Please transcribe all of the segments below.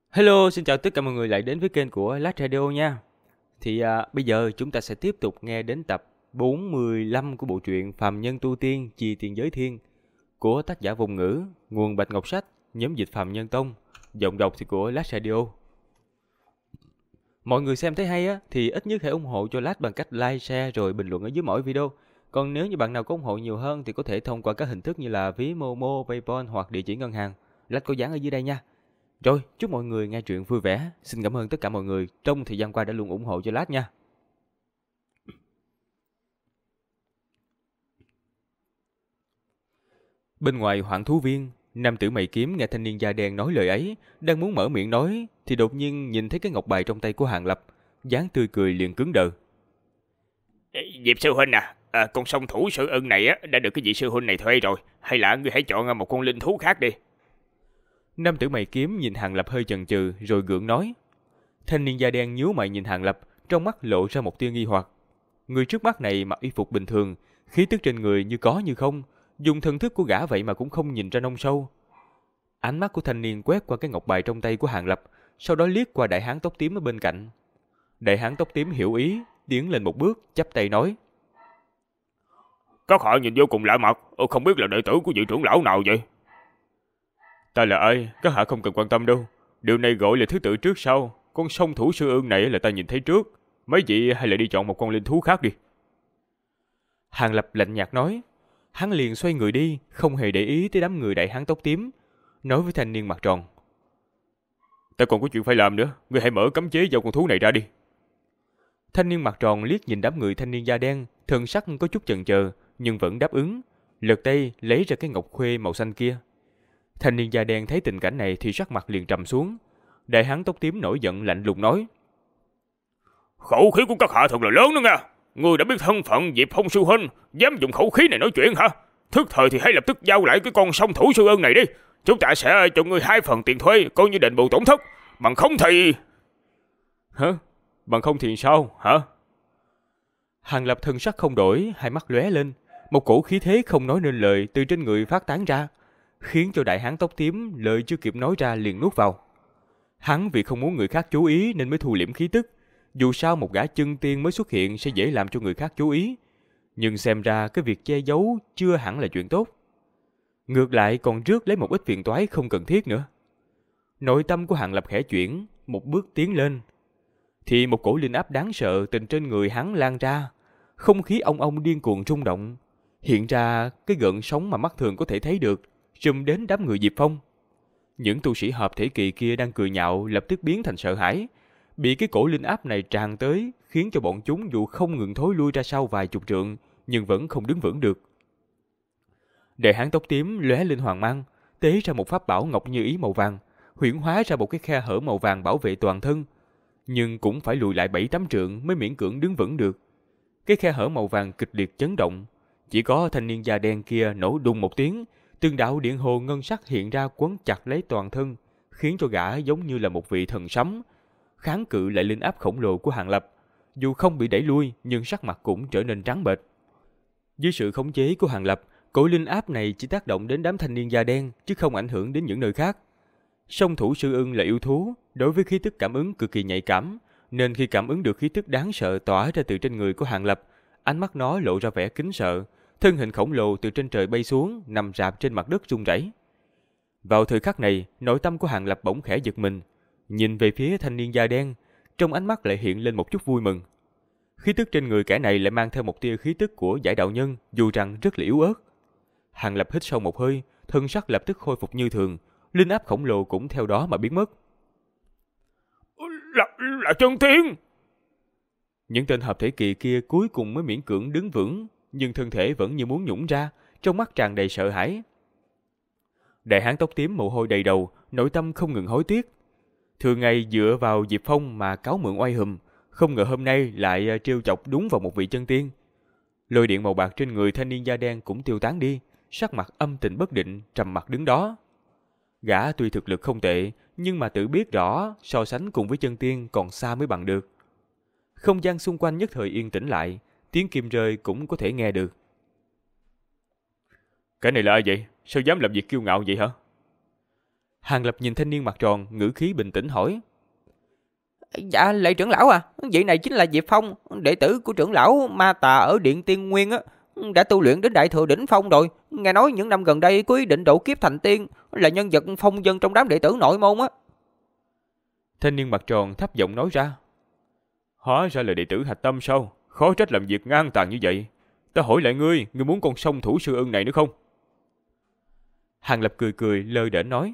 Hello, xin chào tất cả mọi người lại đến với kênh của Lát Radio nha. Bây giờ chúng ta sẽ tiếp tục nghe đến tập 45 của bộ truyện Phàm Nhân Tu Tiên Chì Tiền Giới Thiên của tác giả Vùng Ngữ, nguồn Bạch Ngọc Sách, nhóm dịch Phàm Nhân Tông, giọng đọc thì của Lát Radio. Mọi người xem thấy hay á thì ít nhất hãy ủng hộ cho Lát bằng cách like, share rồi bình luận ở dưới mỗi video. Còn nếu như bạn nào có ủng hộ nhiều hơn thì có thể thông qua các hình thức như là ví Momo, PayPal hoặc địa chỉ ngân hàng. Lát có dán ở dưới đây nha. Rồi, chúc mọi người nghe truyện vui vẻ. Xin cảm ơn tất cả mọi người trong thời gian qua đã luôn ủng hộ cho Lát nha. Bên ngoài Hoảng Thú Viên, nam tử mày kiếm nghe thanh niên da đen nói lời ấy, đang muốn mở miệng nói thì đột nhiên nhìn thấy cái ngọc bài trong tay của Hàng Lập, dáng tươi cười liền cứng đờ. Diệp sư huynh con song thủ sư ưng này đã được cái vị sư huynh này thuê rồi, hay là ngươi hãy chọn một con linh thú khác đi. Nam tử mày kiếm nhìn Hàng Lập hơi chần chừ rồi gượng nói. Thanh niên da đen nhíu mày nhìn Hàng Lập, trong mắt lộ ra một tia nghi hoặc. Người trước mắt này mặc y phục bình thường, khí tức trên người như có như không, dùng thần thức của gã vậy mà cũng không nhìn ra nông sâu. Ánh mắt của thanh niên quét qua cái ngọc bài trong tay của Hàng Lập, sau đó liếc qua đại hán tóc tím ở bên cạnh. Đại hán tóc tím hiểu ý, tiến lên một bước, chắp tay nói. Các hạ nhìn vô cùng lạ mặt, không biết là đệ tử của vị trưởng lão nào vậy? Ta là ai, các hạ không cần quan tâm đâu. Điều này gọi là thứ tự trước sau. Con song thủ sư ương này là ta nhìn thấy trước. Mấy vị hay là đi chọn một con linh thú khác đi. Hàng Lập lạnh nhạt nói. Hắn liền xoay người đi, không hề để ý tới đám người đại hán tóc tím, nói với thanh niên mặt tròn. Ta còn có chuyện phải làm nữa, ngươi hãy mở cấm chế vào con thú này ra đi. Thanh niên mặt tròn liếc nhìn đám người thanh niên da đen, thần sắc có chút chần chờ, nhưng vẫn đáp ứng, lật tay lấy ra cái ngọc khuê màu xanh kia. Thanh niên da đen thấy tình cảnh này thì sắc mặt liền trầm xuống. Đại hán tóc tím nổi giận lạnh lùng nói. Khẩu khí của các hạ thật là lớn đó nha. Ngươi đã biết thân phận Diệp Phong sư huynh, dám dùng khẩu khí này nói chuyện hả? Thức thời thì hãy lập tức giao lại cái con song thủ sư ưng này đi. Chúng ta sẽ cho ngươi 2 phần tiền thuê, coi như đền bù tổn thất. Bằng không thì... Hả? Bằng không thì sao? Hả? Hàng Lập thân sắc không đổi, hai mắt lóe lên. Một cổ khí thế không nói nên lời từ trên người phát tán ra, khiến cho đại hán tóc tím lời chưa kịp nói ra liền nuốt vào. Hắn vì không muốn người khác chú ý nên mới thu liễm khí tức. Dù sao một gã chân tiên mới xuất hiện sẽ dễ làm cho người khác chú ý. Nhưng xem ra cái việc che giấu chưa hẳn là chuyện tốt. Ngược lại còn rước lấy một ít phiền toái không cần thiết nữa. Nội tâm của Hàng Lập khẽ chuyển, một bước tiến lên. Thì một cổ linh áp đáng sợ từ trên người hắn lan ra. Không khí ong ong điên cuồng rung động. Hiện ra cái gợn sóng mà mắt thường có thể thấy được, trùm đến đám người Diệp Phong. Những tu sĩ hợp thể kỳ kia đang cười nhạo lập tức biến thành sợ hãi. Bị cái cổ linh áp này tràn tới, khiến cho bọn chúng dù không ngừng thối lui ra sau vài chục trượng, nhưng vẫn không đứng vững được. Đại hán tóc tím lóe lên hoàng mang, tế ra một pháp bảo ngọc như ý màu vàng, huyễn hóa ra một cái khe hở màu vàng bảo vệ toàn thân. Nhưng cũng phải lùi lại 7-8 trượng mới miễn cưỡng đứng vững được. Cái khe hở màu vàng kịch liệt chấn động, chỉ có thanh niên da đen kia nổ đùng một tiếng, từng đạo điện hồ ngân sắc hiện ra quấn chặt lấy toàn thân, khiến cho gã giống như là một vị thần sấm, kháng cự lại linh áp khổng lồ của Hàng Lập. Dù không bị đẩy lui, nhưng sắc mặt cũng trở nên trắng bệch. Dưới sự khống chế của Hàng Lập, cỗ linh áp này chỉ tác động đến đám thanh niên da đen, chứ không ảnh hưởng đến những nơi khác. Song thủ sư ưng là yêu thú, đối với khí tức cảm ứng cực kỳ nhạy cảm, nên khi cảm ứng được khí tức đáng sợ tỏa ra từ trên người của Hàng Lập, ánh mắt nó lộ ra vẻ kính sợ, thân hình khổng lồ từ trên trời bay xuống, nằm rạp trên mặt đất run rẩy. Vào thời khắc này, nội tâm của Hàng Lập bỗng khẽ giật mình, nhìn về phía thanh niên da đen, trong ánh mắt lại hiện lên một chút vui mừng. Khí tức trên người kẻ này lại mang theo một tia khí tức của giải đạo nhân, dù rằng rất là yếu ớt. Hàng Lập hít sâu một hơi, thân sắc lập tức khôi phục như thường, linh áp khổng lồ cũng theo đó mà biến mất. Là chân tiên! Những tên hợp thể kỳ kia cuối cùng mới miễn cưỡng đứng vững, nhưng thân thể vẫn như muốn nhũng ra, trong mắt tràn đầy sợ hãi. Đại hán tóc tím mồ hôi đầy đầu, nội tâm không ngừng hối tiếc. Thường ngày dựa vào Diệp Phong mà cáo mượn oai hùm, không ngờ hôm nay lại trêu chọc đúng vào một vị chân tiên. Lôi điện màu bạc trên người thanh niên da đen cũng tiêu tán đi, sắc mặt âm tình bất định, trầm mặt đứng đó. Gã tuy thực lực không tệ, nhưng mà tự biết rõ so sánh cùng với chân tiên còn xa mới bằng được. Không gian xung quanh nhất thời yên tĩnh lại, tiếng kim rơi cũng có thể nghe được. Cái này là ai vậy? Sao dám làm việc kiêu ngạo vậy hả? Hàng Lập nhìn thanh niên mặt tròn, ngữ khí bình tĩnh hỏi. Dạ, lạy trưởng lão à, vị này chính là Diệp Phong, đệ tử của trưởng lão Ma Tà ở Điện Tiên Nguyên á, đã tu luyện đến đại thừa đỉnh phong rồi. Nghe nói những năm gần đây có ý định độ kiếp thành tiên, là nhân vật phong vân trong đám đệ tử nội môn á. Thanh niên mặt tròn thấp giọng nói ra. Hóa ra là đệ tử hạch tâm sao? Khó trách làm việc ngang tàn như vậy. Ta hỏi lại ngươi muốn con song thủ sư ưng này nữa không? Hàng Lập cười cười lơ đễnh nói.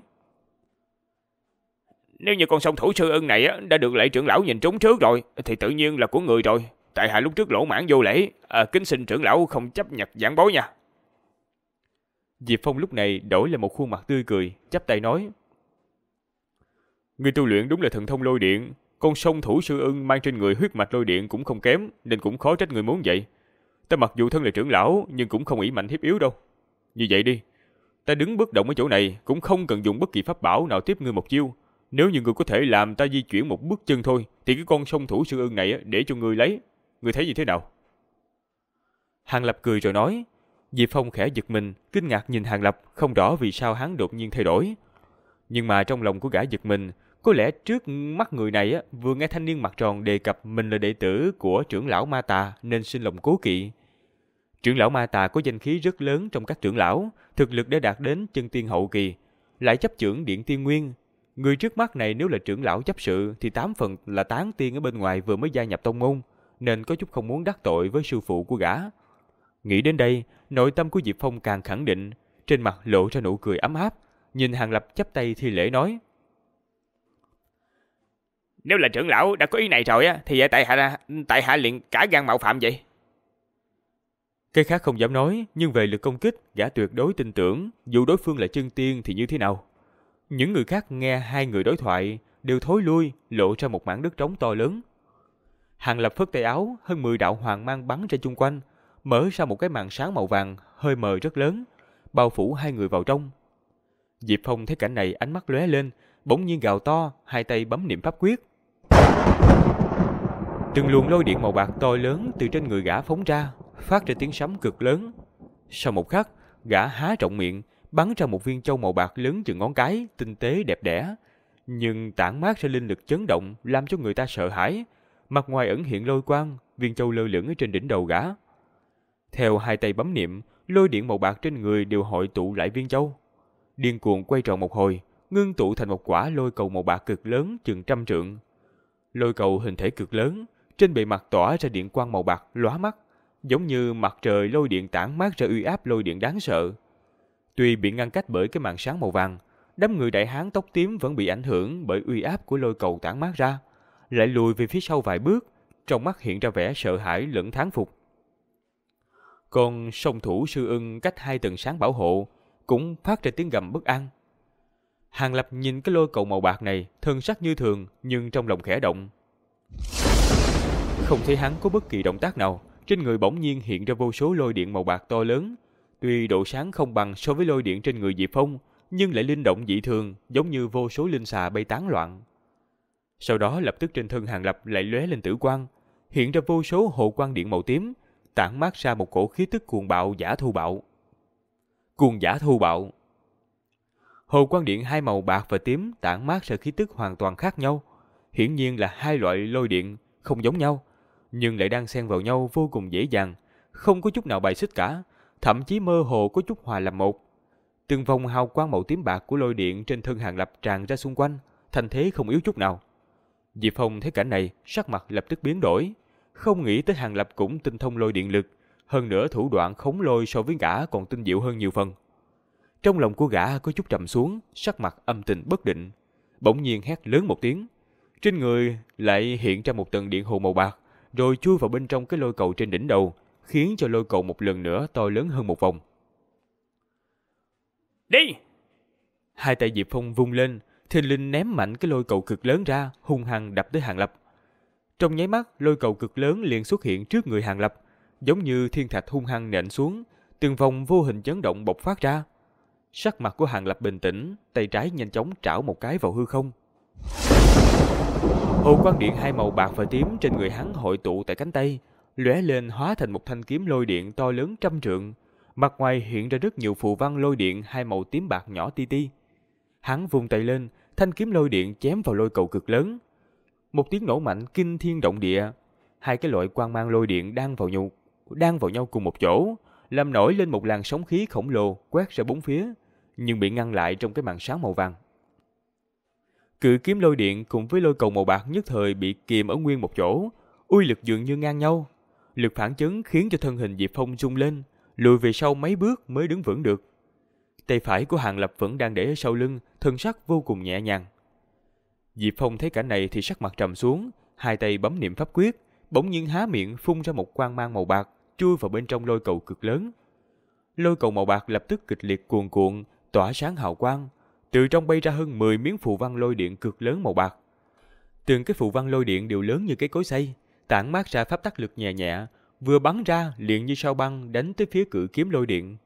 Nếu như con song thủ sư ưng này đã được lệ trưởng lão nhìn trúng trước rồi, thì tự nhiên là của người rồi. Tại hạ lúc trước lỗ mãn vô lễ, kính xin trưởng lão không chấp nhận giảng bối nha. Diệp Phong lúc này đổi lại một khuôn mặt tươi cười, chắp tay nói. Ngươi tu luyện đúng là thần thông lôi điện. Con song thủ sư ưng mang trên người huyết mạch lôi điện cũng không kém, nên cũng khó trách người muốn vậy. Ta mặc dù thân là trưởng lão, nhưng cũng không ỷ mạnh hiếp yếu đâu. Như vậy đi, ta đứng bất động ở chỗ này, cũng không cần dùng bất kỳ pháp bảo nào tiếp ngươi một chiêu. Nếu như ngươi có thể làm ta di chuyển một bước chân thôi, thì cái con song thủ sư ưng này để cho ngươi lấy. Ngươi thấy như thế nào? Hàng Lập cười rồi nói. Diệp Phong khẽ giật mình, kinh ngạc nhìn Hàng Lập, không rõ vì sao hắn đột nhiên thay đổi. Nhưng mà trong lòng của gã giật mình, có lẽ trước mắt người này vừa nghe thanh niên mặt tròn đề cập mình là đệ tử của trưởng lão Ma Tà nên sinh lòng cố kỵ. Trưởng lão Ma Tà có danh khí rất lớn trong các trưởng lão, thực lực đã đạt đến chân tiên hậu kỳ, lại chấp trưởng Điện Tiên Nguyên. Người trước mắt này nếu là trưởng lão chấp sự thì 8 phần là tán tiên ở bên ngoài vừa mới gia nhập tông môn, nên có chút không muốn đắc tội với sư phụ của gã. Nghĩ đến đây, nội tâm của Diệp Phong càng khẳng định, trên mặt lộ ra nụ cười ấm áp, nhìn Hàng Lập chắp tay thi lễ nói. Nếu là trưởng lão đã có ý này rồi thì tại hạ liền cả gan mạo phạm vậy. Cái khác không dám nói, nhưng về lực công kích, gã tuyệt đối tin tưởng, dù đối phương là chân tiên thì như thế nào. Những người khác nghe hai người đối thoại, đều thối lui, lộ ra một mảng đất trống to lớn. Hàng Lập phất tay áo, hơn 10 đạo hoàng mang bắn ra chung quanh, mở ra một cái màn sáng màu vàng, hơi mờ rất lớn, bao phủ hai người vào trong. Diệp Phong thấy cảnh này ánh mắt lóe lên, bỗng nhiên gào to, hai tay bấm niệm pháp quyết. Từng luồng lôi điện màu bạc to lớn từ trên người gã phóng ra, phát ra tiếng sấm cực lớn. Sau một khắc, gã há rộng miệng, bắn ra một viên châu màu bạc lớn chừng ngón cái, tinh tế đẹp đẽ, nhưng tản mát ra linh lực chấn động, làm cho người ta sợ hãi. Mặt ngoài ẩn hiện lôi quang, viên châu lơ lửng ở trên đỉnh đầu gã. Theo hai tay bấm niệm, lôi điện màu bạc trên người đều hội tụ lại viên châu, điên cuồng quay tròn một hồi, ngưng tụ thành một quả lôi cầu màu bạc cực lớn chừng 100 trượng. Lôi cầu hình thể cực lớn, trên bề mặt tỏa ra điện quang màu bạc lóa mắt, giống như mặt trời lôi điện tản mát ra uy áp lôi điện đáng sợ. Tuy bị ngăn cách bởi cái màn sáng màu vàng, đám người đại hán tóc tím vẫn bị ảnh hưởng bởi uy áp của lôi cầu tản mát ra, lại lùi về phía sau vài bước, trong mắt hiện ra vẻ sợ hãi lẫn thán phục. Còn song thủ sư ưng cách 2 tầng sáng bảo hộ cũng phát ra tiếng gầm bất an. Hàng Lập nhìn cái lôi cầu màu bạc này, thân sắc như thường nhưng trong lòng khẽ động. Không thấy hắn có bất kỳ động tác nào, trên người bỗng nhiên hiện ra vô số lôi điện màu bạc to lớn. Tuy độ sáng không bằng so với lôi điện trên người Diệp Phong, nhưng lại linh động dị thường, giống như vô số linh xà bay tán loạn. Sau đó lập tức trên thân Hàng Lập lại lóe lên tử quang, hiện ra vô số hồ quang điện màu tím, tản mát ra một cổ khí tức cuồng bạo giả thô bạo. Cuồng giả thô bạo. Hồ quang điện hai màu bạc và tím tản mát ra khí tức hoàn toàn khác nhau, hiển nhiên là hai loại lôi điện không giống nhau, nhưng lại đang xen vào nhau vô cùng dễ dàng, không có chút nào bài xích cả, thậm chí mơ hồ có chút hòa làm một. Từng vòng hào quang màu tím bạc của lôi điện trên thân Hàng Lập tràn ra xung quanh, thành thế không yếu chút nào. Diệp Phong thấy cảnh này, sắc mặt lập tức biến đổi, không nghĩ tới Hàng Lập cũng tinh thông lôi điện lực, hơn nữa thủ đoạn khống lôi so với gã còn tinh diệu hơn nhiều phần. Trong lòng của gã có chút trầm xuống, sắc mặt âm tình bất định, bỗng nhiên hét lớn một tiếng, trên người lại hiện ra một tầng điện hồ màu bạc, rồi chui vào bên trong cái lôi cầu trên đỉnh đầu, khiến cho lôi cầu một lần nữa to lớn hơn một vòng. Đi! Hai tay Diệp Phong vung lên, thình lình ném mạnh cái lôi cầu cực lớn ra, hung hăng đập tới Hàng Lập. Trong nháy mắt, lôi cầu cực lớn liền xuất hiện trước người Hàng Lập, giống như thiên thạch hung hăng nện xuống, từng vòng vô hình chấn động bộc phát ra. Sắc mặt của Hàng Lập bình tĩnh, tay trái nhanh chóng trảo một cái vào hư không. Hồ quang điện hai màu bạc và tím trên người hắn hội tụ tại cánh tay, lóe lên hóa thành một thanh kiếm lôi điện to lớn 100 trượng. Mặt ngoài hiện ra rất nhiều phù văn lôi điện hai màu tím bạc nhỏ ti ti. Hắn vung tay lên, thanh kiếm lôi điện chém vào lôi cầu cực lớn. Một tiếng nổ mạnh kinh thiên động địa. Hai cái loại quang mang lôi điện đang vào nhau cùng một chỗ, làm nổi lên một làn sóng khí khổng lồ quét ra bốn phía, nhưng bị ngăn lại trong cái màn sáng màu vàng. Cự kiếm lôi điện cùng với lôi cầu màu bạc nhất thời bị kìm ở nguyên một chỗ, uy lực dường như ngang nhau. Lực phản chấn khiến cho thân hình Diệp Phong rung lên, lùi về sau mấy bước mới đứng vững được. Tay phải của Hàng Lập vẫn đang để ở sau lưng, thân sắc vô cùng nhẹ nhàng. Diệp Phong thấy cảnh này thì sắc mặt trầm xuống, hai tay bấm niệm pháp quyết, bỗng nhiên há miệng phun ra một quang mang màu bạc, chui vào bên trong lôi cầu cực lớn. Lôi cầu màu bạc lập tức kịch liệt cuồn cuộn, tỏa sáng hào quang, từ trong bay ra hơn 10 miếng phù văn lôi điện cực lớn màu bạc. Từng cái phù văn lôi điện đều lớn như cái cối xay, tản mát ra pháp tắc lực nhẹ nhẹ, vừa bắn ra liền như sao băng đánh tới phía cự kiếm lôi điện.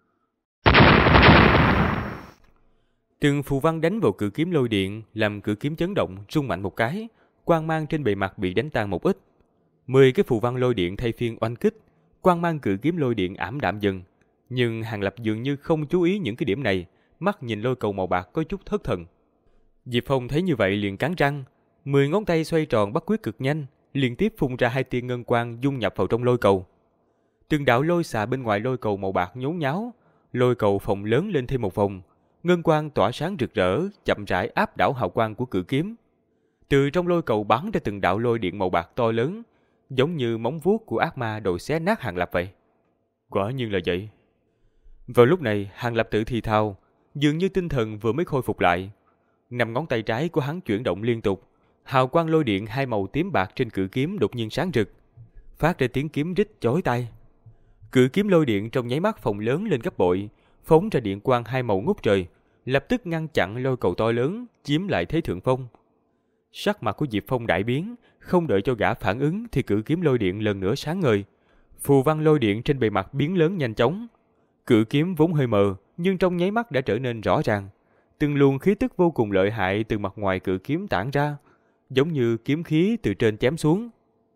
Từng phù văn đánh vào cự kiếm lôi điện, làm cự kiếm chấn động, rung mạnh một cái, quang mang trên bề mặt bị đánh tan một ít. 10 cái phù văn lôi điện thay phiên oanh kích, quang mang cự kiếm lôi điện ảm đạm dần. Nhưng Hàng Lập dường như không chú ý những cái điểm này, mắt nhìn lôi cầu màu bạc có chút thất thần. Diệp Phong thấy như vậy liền cắn răng, 10 ngón tay xoay tròn bắt quyết cực nhanh, liên tiếp phun ra 2 tia ngân quang dung nhập vào trong lôi cầu. Từng đạo lôi xạ bên ngoài lôi cầu màu bạc nhốn nháo, lôi cầu phồng lớn lên thêm một vòng, ngân quang tỏa sáng rực rỡ, chậm rãi áp đảo hào quang của cự kiếm. Từ trong lôi cầu bắn ra từng đạo lôi điện màu bạc to lớn, giống như móng vuốt của ác ma đòi xé nát Hàng Lập vậy. Quả nhiên là vậy. Vào lúc này, Hàng Lập tự thì thào, dường như tinh thần vừa mới khôi phục lại. 5 ngón tay trái của hắn chuyển động liên tục, hào quang lôi điện hai màu tím bạc trên cự kiếm đột nhiên sáng rực, phát ra tiếng kiếm rít chói tai. Cự kiếm lôi điện trong nháy mắt phồng lớn lên gấp bội, phóng ra điện quang hai màu ngút trời, lập tức ngăn chặn lôi cầu to lớn, chiếm lại thế thượng phong. Sắc mặt của Diệp Phong đại biến, không đợi cho gã phản ứng thì cự kiếm lôi điện lần nữa sáng ngời. Phù văn lôi điện trên bề mặt biến lớn nhanh chóng. Cự kiếm vốn hơi mờ, nhưng trong nháy mắt đã trở nên rõ ràng. Từng luồng khí tức vô cùng lợi hại từ mặt ngoài cự kiếm tản ra, giống như kiếm khí từ trên chém xuống.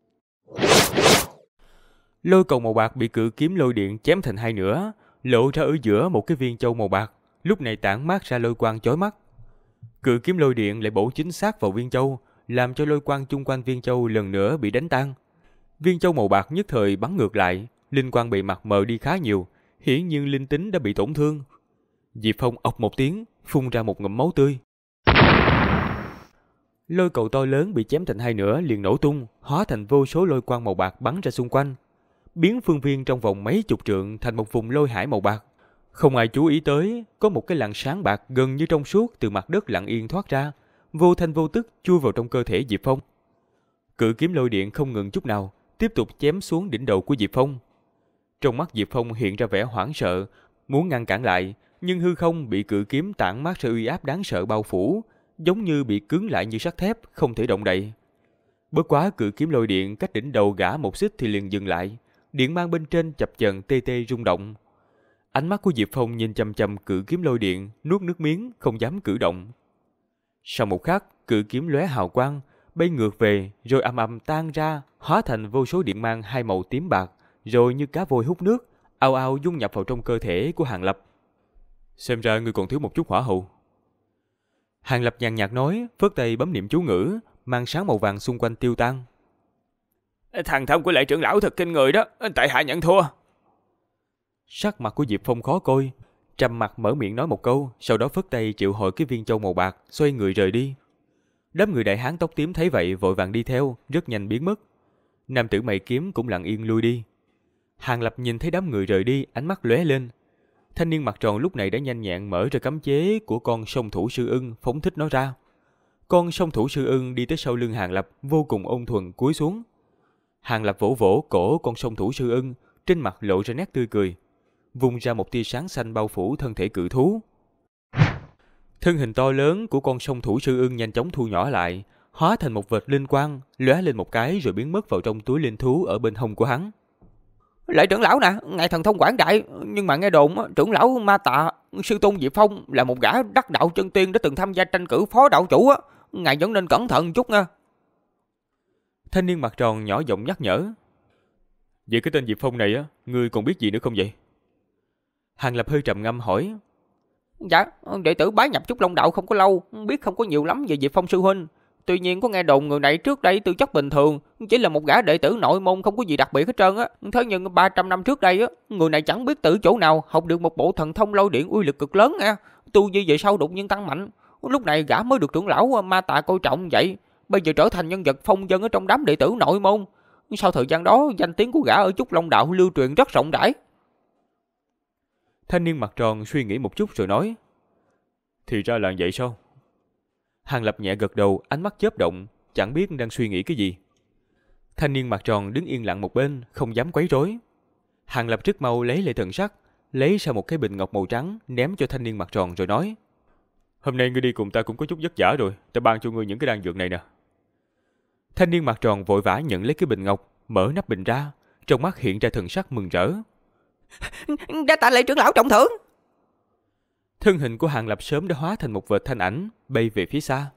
Lôi cầu màu bạc bị cự kiếm lôi điện chém thành hai nửa, lộ ra ở giữa một cái viên châu màu bạc, lúc này tản mát ra lôi quang chói mắt. Cự kiếm lôi điện lại bổ chính xác vào viên châu, làm cho lôi quang chung quanh viên châu lần nữa bị đánh tan. Viên châu màu bạc nhất thời bắn ngược lại, linh quang bề mặt mờ đi khá nhiều, hiển nhiên linh tính đã bị tổn thương. Diệp Phong ộc một tiếng, phun ra một ngụm máu tươi. Lôi cầu to lớn bị chém thành hai nửa liền nổ tung, hóa thành vô số lôi quang màu bạc bắn ra xung quanh, biến phương viên trong vòng mấy chục trượng thành một vùng lôi hải màu bạc. Không ai chú ý tới, có một cái làn sáng bạc gần như trong suốt từ mặt đất lặng yên thoát ra, vô thanh vô tức chui vào trong cơ thể Diệp Phong. Cự kiếm lôi điện không ngừng chút nào, tiếp tục chém xuống đỉnh đầu của Diệp Phong. Trong mắt Diệp Phong hiện ra vẻ hoảng sợ, muốn ngăn cản lại, nhưng hư không bị cự kiếm tản mát ra uy áp đáng sợ bao phủ, giống như bị cứng lại như sắt thép, không thể động đậy. Bất quá cự kiếm lôi điện cách đỉnh đầu gã một xích thì liền dừng lại, điện mang bên trên chập chờn tê tê rung động. Ánh mắt của Diệp Phong nhìn chằm chằm cự kiếm lôi điện, nuốt nước miếng, không dám cử động. Sau một khắc, cự kiếm lóe hào quang, bay ngược về, rồi ầm ầm tan ra, hóa thành vô số điện mang hai màu tím bạc, rồi như cá vôi hút nước, ào ào dung nhập vào trong cơ thể của Hàng Lập. Xem ra ngươi còn thiếu một chút hỏa hầu. Hàng Lập nhàn nhạt nói, phất tay bấm niệm chú ngữ, màn sáng màu vàng xung quanh tiêu tan. Thằng thông của Lệ trưởng lão thật kinh người đó, tại hạ nhận thua. Sắc mặt của Diệp Phong khó coi, trầm mặt mở miệng nói một câu, sau đó phất tay triệu hồi cái viên châu màu bạc, xoay người rời đi. Đám người đại hán tóc tím thấy vậy vội vàng đi theo, rất nhanh biến mất. Nam tử mày kiếm cũng lặng yên lui đi. Hàng Lập nhìn thấy đám người rời đi, ánh mắt lóe lên. Thanh niên mặt tròn lúc này đã nhanh nhẹn mở ra cấm chế của con song thủ sư ưng, phóng thích nó ra. Con song thủ sư ưng đi tới sau lưng Hàng Lập, vô cùng ôn thuần cúi xuống. Hàng Lập vỗ vỗ cổ con song thủ sư ưng, trên mặt lộ ra nét tươi cười, vung ra một tia sáng xanh bao phủ thân thể cự thú. Thân hình to lớn của con song thủ sư ưng nhanh chóng thu nhỏ lại, hóa thành một vệt linh quang, lóe lên một cái rồi biến mất vào trong túi linh thú ở bên hông của hắn. Lệ trưởng lão nè, ngài thần thông quảng đại, nhưng mà nghe đồn trưởng lão Ma Tạ, sư tôn Diệp Phong là một gã đắc đạo chân tiên đã từng tham gia tranh cử phó đạo chủ á, ngài vẫn nên cẩn thận chút nha. Thanh niên mặt tròn nhỏ giọng nhắc nhở. Vậy cái tên Diệp Phong này á, ngươi còn biết gì nữa không vậy? Hàng Lập hơi trầm ngâm hỏi. Dạ, đệ tử bái nhập Trúc Long Đạo không có lâu, biết không có nhiều lắm về Diệp Phong sư huynh. Tuy nhiên có nghe đồn người này trước đây tư chất bình thường, chỉ là một gã đệ tử nội môn không có gì đặc biệt hết trơn á. Thế nhưng 300 năm trước đây á, người này chẳng biết từ chỗ nào học được một bộ thần thông lôi điện uy lực cực lớn nha. Tu vi về sau đột nhiên tăng mạnh. Lúc này gã mới được trưởng lão Ma Tà coi trọng vậy, bây giờ trở thành nhân vật phong vân ở trong đám đệ tử nội môn. Sau thời gian đó, danh tiếng của gã ở Trúc Long Đạo lưu truyền rất rộng rãi. Thanh niên mặt tròn suy nghĩ một chút rồi nói. Thì ra là vậy sao? Hàng Lập nhẹ gật đầu, ánh mắt chớp động, chẳng biết đang suy nghĩ cái gì. Thanh niên mặt tròn đứng yên lặng một bên, không dám quấy rối. Hàng Lập rất mau lấy lại thần sắc, lấy ra một cái bình ngọc màu trắng, ném cho thanh niên mặt tròn rồi nói. Hôm nay ngươi đi cùng ta cũng có chút vất vả rồi, ta ban cho ngươi những cái đan dược này nè. Thanh niên mặt tròn vội vã nhận lấy cái bình ngọc, mở nắp bình ra, trong mắt hiện ra thần sắc mừng rỡ. Đa tạ lệ trưởng lão trọng thưởng. Thân hình của Hàng Lập sớm đã hóa thành một vệt thanh ảnh, bay về phía xa.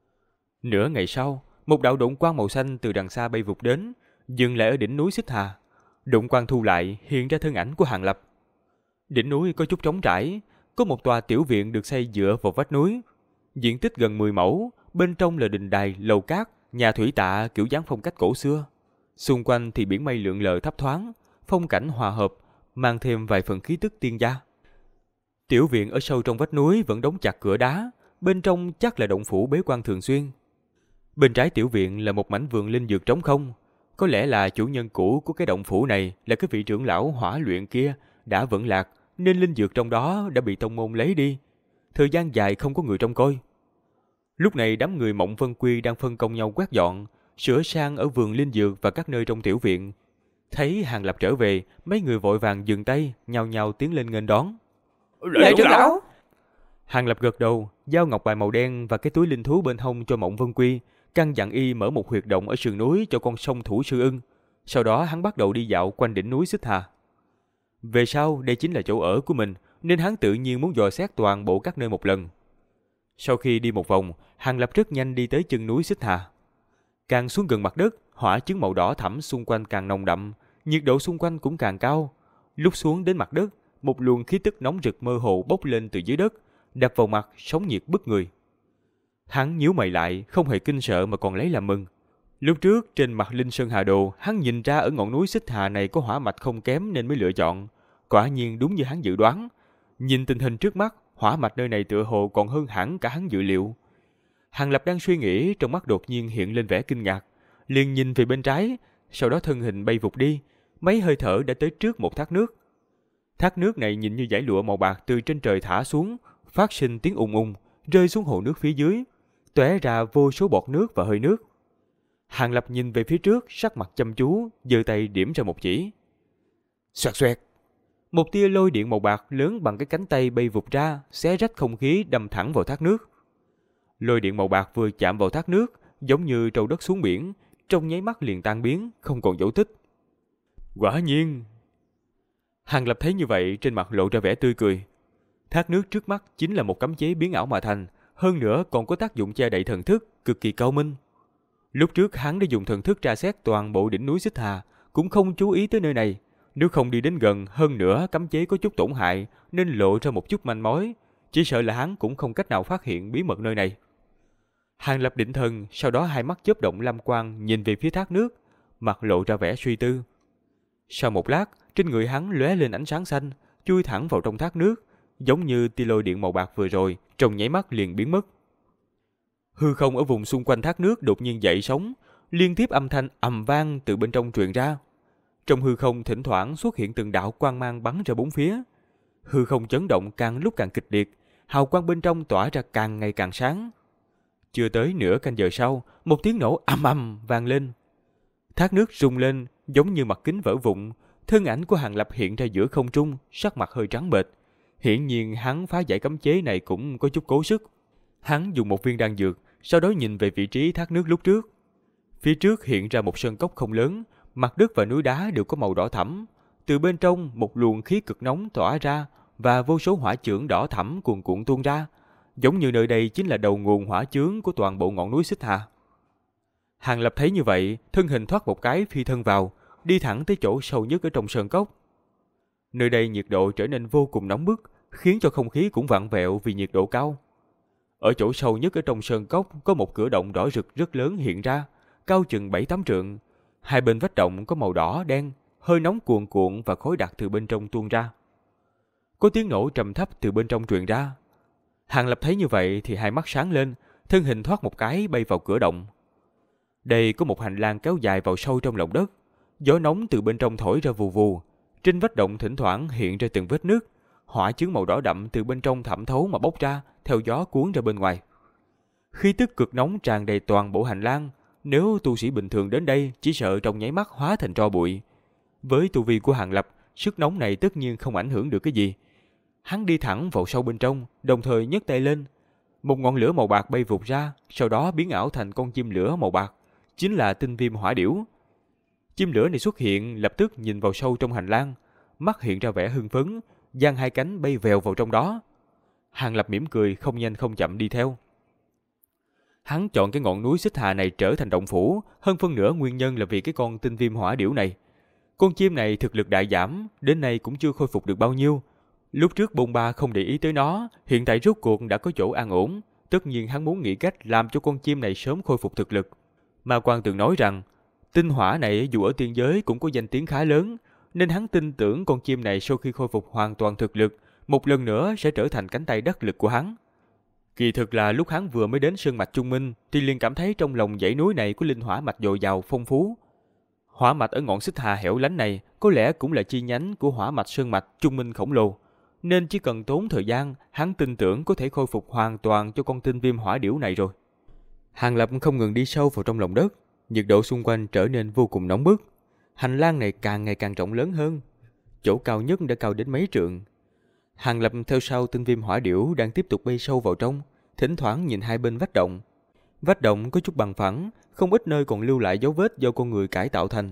Nửa ngày sau, một đạo độn quang màu xanh từ đằng xa bay vụt đến, dừng lại ở đỉnh núi Xích Hà. Độn quang thu lại, hiện ra thân ảnh của Hàng Lập. Đỉnh núi có chút trống trải, có một tòa tiểu viện được xây dựa vào vách núi. Diện tích gần 10 mẫu, bên trong là đình đài, lầu cát, nhà thủy tạ kiểu dáng phong cách cổ xưa. Xung quanh thì biển mây lượn lờ thấp thoáng, phong cảnh hòa hợp, mang thêm vài phần khí tức tiên gia. Tiểu viện ở sâu trong vách núi vẫn đóng chặt cửa đá, bên trong chắc là động phủ bế quan thường xuyên. Bên trái tiểu viện là một mảnh vườn linh dược trống không. Có lẽ là chủ nhân cũ của cái động phủ này là cái vị trưởng lão hỏa luyện kia đã vẫn lạc, nên linh dược trong đó đã bị tông môn lấy đi. Thời gian dài không có người trông coi. Lúc này đám người Mộng Vân Quy đang phân công nhau quét dọn, sửa sang ở vườn linh dược và các nơi trong tiểu viện. Thấy Hàng Lập trở về, mấy người vội vàng dừng tay, nhao nhao tiến lên nghênh đón. Lệ trưởng lão. Hàng Lập gật đầu, giao ngọc bài màu đen và cái túi linh thú bên hông cho Mộng Vân Quy, căn dặn y mở một huyệt động ở sườn núi cho con sông Thủ Sư Ưng. Sau đó hắn bắt đầu đi dạo quanh đỉnh núi Xích Hà. Về sau, đây chính là chỗ ở của mình, nên hắn tự nhiên muốn dò xét toàn bộ các nơi một lần. Sau khi đi một vòng, Hàng Lập rất nhanh đi tới chân núi Xích Hà. Càng xuống gần mặt đất, hỏa chứng màu đỏ thẫm xung quanh càng nồng đậm, nhiệt độ xung quanh cũng càng cao. Lúc xuống đến mặt đất, một luồng khí tức nóng rực mơ hồ bốc lên từ dưới đất, đập vào mặt, sóng nhiệt bức người. Hắn nhíu mày lại, không hề kinh sợ mà còn lấy làm mừng. Lúc trước trên mặt Linh Sơn Hà Đồ, hắn nhìn ra ở ngọn núi Xích Hà này có hỏa mạch không kém nên mới lựa chọn. Quả nhiên đúng như hắn dự đoán. Nhìn tình hình trước mắt, hỏa mạch nơi này tựa hồ còn hơn hẳn cả hắn dự liệu. Hàng Lập đang suy nghĩ, trong mắt đột nhiên hiện lên vẻ kinh ngạc, liền nhìn về bên trái, sau đó thân hình bay vụt đi, mấy hơi thở đã tới trước một thác nước. Thác nước này nhìn như dải lụa màu bạc từ trên trời thả xuống, phát sinh tiếng ùng ùng, rơi xuống hồ nước phía dưới, tóe ra vô số bọt nước và hơi nước. Hàng Lập nhìn về phía trước, sắc mặt chăm chú, giơ tay điểm ra một chỉ. Xoẹt xoẹt, một tia lôi điện màu bạc lớn bằng cái cánh tay bay vụt ra, xé rách không khí đâm thẳng vào thác nước. Lôi điện màu bạc vừa chạm vào thác nước, giống như trâu đất xuống biển, trong nháy mắt liền tan biến, không còn dấu tích. Quả nhiên. Hàng Lập thấy như vậy, trên mặt lộ ra vẻ tươi cười. Thác nước trước mắt chính là một cấm chế biến ảo mà thành, hơn nữa còn có tác dụng che đậy thần thức, cực kỳ cao minh. Lúc trước hắn đã dùng thần thức tra xét toàn bộ đỉnh núi Xích Hà, cũng không chú ý tới nơi này. Nếu không đi đến gần, hơn nữa cấm chế có chút tổn hại, nên lộ ra một chút manh mối, chỉ sợ là hắn cũng không cách nào phát hiện bí mật nơi này. Hàng Lập định thần, sau đó hai mắt chớp động lam quang nhìn về phía thác nước, mặt lộ ra vẻ suy tư. Sau một lát, trên người hắn lóe lên ánh sáng xanh, chui thẳng vào trong thác nước, giống như tia lôi điện màu bạc vừa rồi, trong nháy mắt liền biến mất. Hư không ở vùng xung quanh thác nước đột nhiên dậy sóng, liên tiếp âm thanh ầm vang từ bên trong truyền ra. Trong hư không thỉnh thoảng xuất hiện từng đạo quang mang bắn ra bốn phía. Hư không chấn động càng lúc càng kịch liệt, hào quang bên trong tỏa ra càng ngày càng sáng. Chưa tới nửa canh giờ sau, một tiếng nổ ầm ầm vang lên. Thác nước rung lên, giống như mặt kính vỡ vụn. Thân ảnh của Hàng Lập hiện ra giữa không trung, sắc mặt hơi trắng bệch. Hiển nhiên hắn phá giải cấm chế này cũng có chút cố sức. Hắn dùng một viên đan dược, sau đó nhìn về vị trí thác nước lúc trước. Phía trước hiện ra một sơn cốc không lớn, mặt đất và núi đá đều có màu đỏ thẫm. Từ bên trong một luồng khí cực nóng tỏa ra và vô số hỏa chưởng đỏ thẫm cuồn cuộn tuôn ra, giống như nơi đây chính là đầu nguồn hỏa chướng của toàn bộ ngọn núi Xích Hà. Hàng Lập thấy như vậy, thân hình thoát một cái phi thân vào, đi thẳng tới chỗ sâu nhất ở trong sơn cốc. Nơi đây nhiệt độ trở nên vô cùng nóng bức, khiến cho không khí cũng vặn vẹo vì nhiệt độ cao. Ở chỗ sâu nhất ở trong sơn cốc có một cửa động đỏ rực rất lớn hiện ra, cao chừng 7-8 trượng. Hai bên vách động có màu đỏ đen, hơi nóng cuồn cuộn và khói đặc từ bên trong tuôn ra. Có tiếng nổ trầm thấp từ bên trong truyền ra. Hàng Lập thấy như vậy thì hai mắt sáng lên, thân hình thoát một cái bay vào cửa động. Đây có một hành lang kéo dài vào sâu trong lòng đất, gió nóng từ bên trong thổi ra vù vù. Trên vách động thỉnh thoảng hiện ra từng vết nứt, hỏa chứng màu đỏ đậm từ bên trong thẩm thấu mà bốc ra, theo gió cuốn ra bên ngoài. Khí tức cực nóng tràn đầy toàn bộ hành lang, nếu tu sĩ bình thường đến đây chỉ sợ trong nháy mắt hóa thành tro bụi. Với tu vi của Hàng Lập, sức nóng này tất nhiên không ảnh hưởng được cái gì. Hắn đi thẳng vào sâu bên trong, đồng thời nhấc tay lên. Một ngọn lửa màu bạc bay vụt ra, sau đó biến ảo thành con chim lửa màu bạc, chính là tinh viêm hỏa điểu. Chim lửa này xuất hiện, lập tức nhìn vào sâu trong hành lang, mắt hiện ra vẻ hưng phấn, giang hai cánh bay vèo vào trong đó. Hàng Lập mỉm cười, không nhanh không chậm đi theo. Hắn chọn cái ngọn núi Xích Hà này trở thành động phủ, hơn phân nửa nguyên nhân là vì cái con tinh viêm hỏa điểu này. Con chim này thực lực đại giảm, đến nay cũng chưa khôi phục được bao nhiêu. Lúc trước bôn ba không để ý tới nó, hiện tại rốt cuộc đã có chỗ an ổn. Tất nhiên hắn muốn nghĩ cách làm cho con chim này sớm khôi phục thực lực. Ma Quan từng nói rằng, tinh hỏa này dù ở tiên giới cũng có danh tiếng khá lớn, nên hắn tin tưởng con chim này sau khi khôi phục hoàn toàn thực lực, một lần nữa sẽ trở thành cánh tay đắc lực của hắn. Kỳ thực là lúc hắn vừa mới đến sơn mạch Trung Minh thì liền cảm thấy trong lòng dãy núi này có linh hỏa mạch dồi dào phong phú. Hỏa mạch ở ngọn Xích Hà hẻo lánh này có lẽ cũng là chi nhánh của hỏa mạch sơn mạch Trung Minh khổng lồ, nên chỉ cần tốn thời gian, hắn tin tưởng có thể khôi phục hoàn toàn cho con tinh viêm hỏa điểu này rồi. Hàng Lập không ngừng đi sâu vào trong lòng đất, nhiệt độ xung quanh trở nên vô cùng nóng bức. Hành lang này càng ngày càng rộng lớn hơn, chỗ cao nhất đã cao đến mấy trượng. Hàng Lập theo sau tinh viêm hỏa điểu đang tiếp tục bay sâu vào trong, thỉnh thoảng nhìn hai bên vách động. Vách động có chút bằng phẳng, không ít nơi còn lưu lại dấu vết do con người cải tạo thành.